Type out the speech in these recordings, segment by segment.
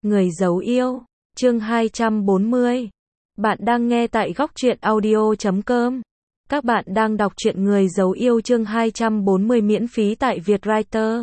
Người giấu yêu, chương 240. Bạn đang nghe tại góc truyện audio.com. Các bạn đang đọc truyện Người giấu yêu chương 240 miễn phí tại Vietwriter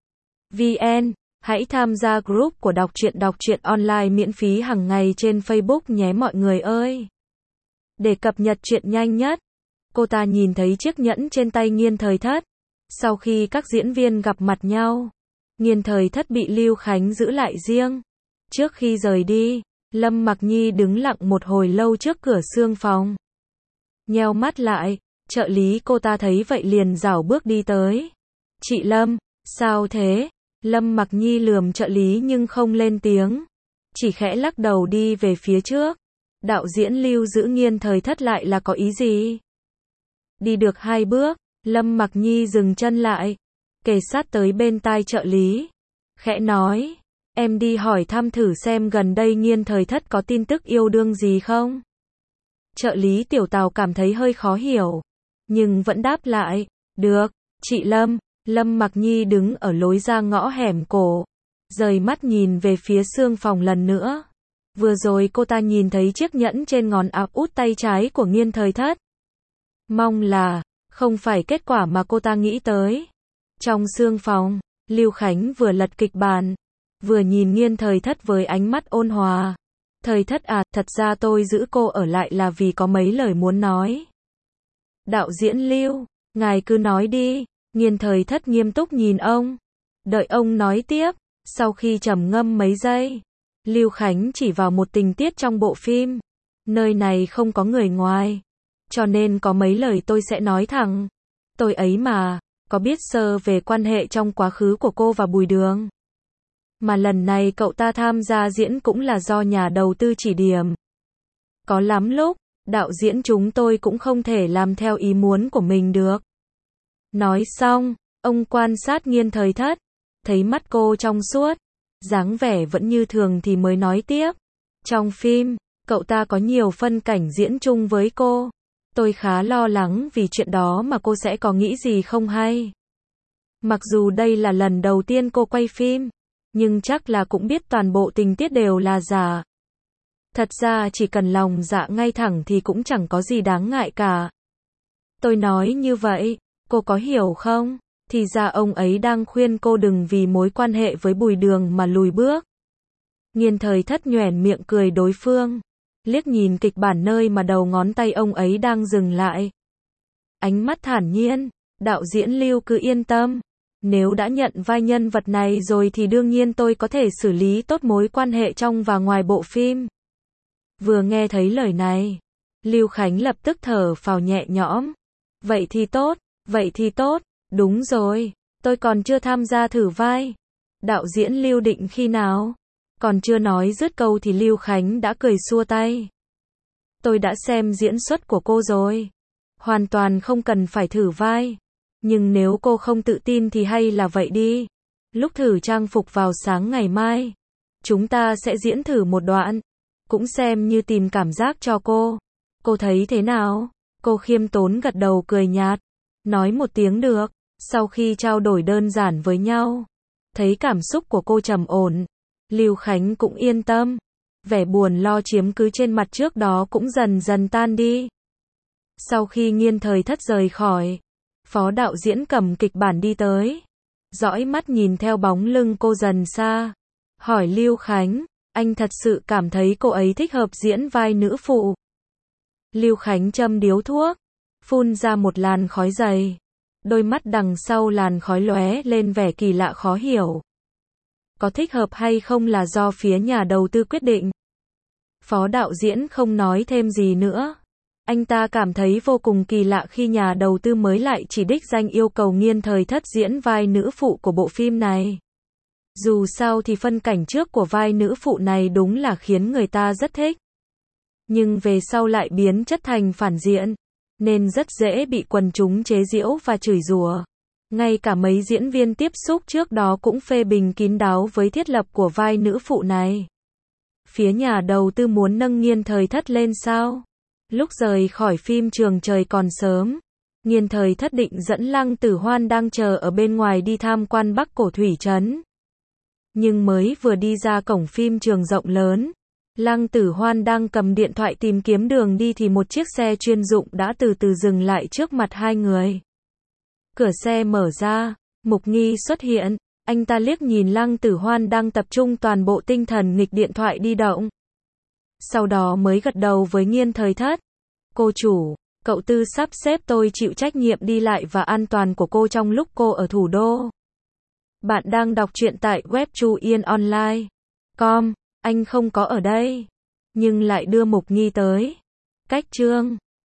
VN. Hãy tham gia group của đọc truyện online miễn phí hàng ngày trên Facebook nhé mọi người ơi. Để cập nhật truyện nhanh nhất, cô ta nhìn thấy chiếc nhẫn trên tay Nghiên Thời Thất. Sau khi các diễn viên gặp mặt nhau, Nghiên Thời Thất bị Lưu Khánh giữ lại riêng. Trước khi rời đi, Lâm Mặc Nhi đứng lặng một hồi lâu trước cửa xương phòng. Nheo mắt lại, trợ lý cô ta thấy vậy liền rảo bước đi tới. Chị Lâm, sao thế? Lâm Mặc Nhi lườm trợ lý nhưng không lên tiếng, chỉ khẽ lắc đầu đi về phía trước. Đạo diễn Lưu giữ Nghiên Thời Thất lại là có ý gì? Đi được 2 bước, Lâm Mặc Nhi dừng chân lại, kề sát tới bên tai trợ lý, khẽ nói, em đi hỏi thăm thử xem gần đây Nghiên Thời Thất có tin tức yêu đương gì không? Trợ lý Tiểu Tào cảm thấy hơi khó hiểu, nhưng vẫn đáp lại, được, chị Lâm. Lâm Mặc Nhi đứng ở lối ra ngõ hẻm cổ, rời mắt nhìn về phía xương phòng lần nữa. Vừa rồi cô ta nhìn thấy chiếc nhẫn trên ngón áp út tay trái của Nghiên Thời Thất. Mong là không phải kết quả mà cô ta nghĩ tới. Trong xương phòng, Lưu Khánh vừa lật kịch bản, vừa nhìn Nghiên Thời Thất với ánh mắt ôn hòa. Thời Thất à, thật ra tôi giữ cô ở lại là vì có mấy lời muốn nói. Đạo diễn Lưu, ngài cứ nói đi. Nghiên Thời Thất nghiêm túc nhìn ông, đợi ông nói tiếp. Sau khi trầm ngâm mấy giây, Lưu Khánh chỉ vào một tình tiết trong bộ phim. Nơi này không có người ngoài, cho nên có mấy lời tôi sẽ nói thẳng. Tôi ấy mà, có biết sơ về quan hệ trong quá khứ của cô và Bùi Đường. Mà lần này cậu ta tham gia diễn cũng là do nhà đầu tư chỉ điểm. Có lắm lúc, đạo diễn chúng tôi cũng không thể làm theo ý muốn của mình được. Nói xong, ông quan sát Nghiên Thời Thất, thấy mắt cô trong suốt, dáng vẻ vẫn như thường thì mới nói tiếp. Trong phim, cậu ta có nhiều phân cảnh diễn chung với cô. Tôi khá lo lắng vì chuyện đó mà cô sẽ có nghĩ gì không hay. Mặc dù đây là lần đầu tiên cô quay phim, nhưng chắc là cũng biết toàn bộ tình tiết đều là giả. Thật ra chỉ cần lòng dạ ngay thẳng thì cũng chẳng có gì đáng ngại cả. Tôi nói như vậy, cô có hiểu không? Thì ra ông ấy đang khuyên cô đừng vì mối quan hệ với Bùi Đường mà lùi bước. Nghiên Thời Thất nhoẻn miệng cười đối phương, liếc nhìn kịch bản nơi mà đầu ngón tay ông ấy đang dừng lại. Ánh mắt thản nhiên, đạo diễn Lưu cứ yên tâm. Nếu đã nhận vai nhân vật này rồi thì đương nhiên tôi có thể xử lý tốt mối quan hệ trong và ngoài bộ phim. Vừa nghe thấy lời này, Lưu Khánh lập tức thở phào nhẹ nhõm. Vậy thì tốt, đúng rồi, tôi còn chưa tham gia thử vai. Đạo diễn Lưu định khi nào? Còn chưa nói dứt câu thì Lưu Khánh đã cười xua tay. Tôi đã xem diễn xuất của cô rồi. Hoàn toàn không cần phải thử vai. Nhưng nếu cô không tự tin thì hay là vậy đi. Lúc thử trang phục vào sáng ngày mai, chúng ta sẽ diễn thử một đoạn. Cũng xem như tìm cảm giác cho cô. Cô thấy thế nào? Cô khiêm tốn gật đầu cười nhạt. Nói một tiếng được. Sau khi trao đổi đơn giản với nhau, thấy cảm xúc của cô trầm ổn, Lưu Khánh cũng yên tâm. Vẻ buồn lo chiếm cứ trên mặt trước đó cũng dần dần tan đi. Sau khi Nghiên Thời Thất rời khỏi, phó đạo diễn cầm kịch bản đi tới, dõi mắt nhìn theo bóng lưng cô dần xa, hỏi Lưu Khánh, anh thật sự cảm thấy cô ấy thích hợp diễn vai nữ phụ? Lưu Khánh châm điếu thuốc, phun ra một làn khói dày, đôi mắt đằng sau làn khói lóe lên vẻ kỳ lạ khó hiểu. Có thích hợp hay không là do phía nhà đầu tư quyết định. Phó đạo diễn không nói thêm gì nữa. Anh ta cảm thấy vô cùng kỳ lạ khi nhà đầu tư mới lại chỉ đích danh yêu cầu Nghiên Thời Thất diễn vai nữ phụ của bộ phim này. Dù sao thì phân cảnh trước của vai nữ phụ này đúng là khiến người ta rất thích. Nhưng về sau lại biến chất thành phản diện, nên rất dễ bị quần chúng chế giễu và chửi rủa. Ngay cả mấy diễn viên tiếp xúc trước đó cũng phê bình kín đáo với thiết lập của vai nữ phụ này. Phía nhà đầu tư muốn nâng Nghiên Thời Thất lên sao? Lúc rời khỏi phim Trường Trời Còn Sớm, Nghiên Thời Thất định dẫn Lăng Tử Hoan đang chờ ở bên ngoài đi tham quan Bắc Cổ Thủy Trấn. Nhưng mới vừa đi ra cổng phim trường rộng lớn, Lăng Tử Hoan đang cầm điện thoại tìm kiếm đường đi thì một chiếc xe chuyên dụng đã từ từ dừng lại trước mặt hai người. Cửa xe mở ra, Mục Nghi xuất hiện, anh ta liếc nhìn Lăng Tử Hoan đang tập trung toàn bộ tinh thần nghịch điện thoại di động. Sau đó mới gật đầu với Nghiên Thời Thất. Cô chủ, cậu Tư sắp xếp tôi chịu trách nhiệm đi lại và an toàn của cô trong lúc cô ở thủ đô. Bạn đang đọc truyện tại web chuyenonline.com, anh không có ở đây, nhưng lại đưa Mục Nghi tới. Cách chương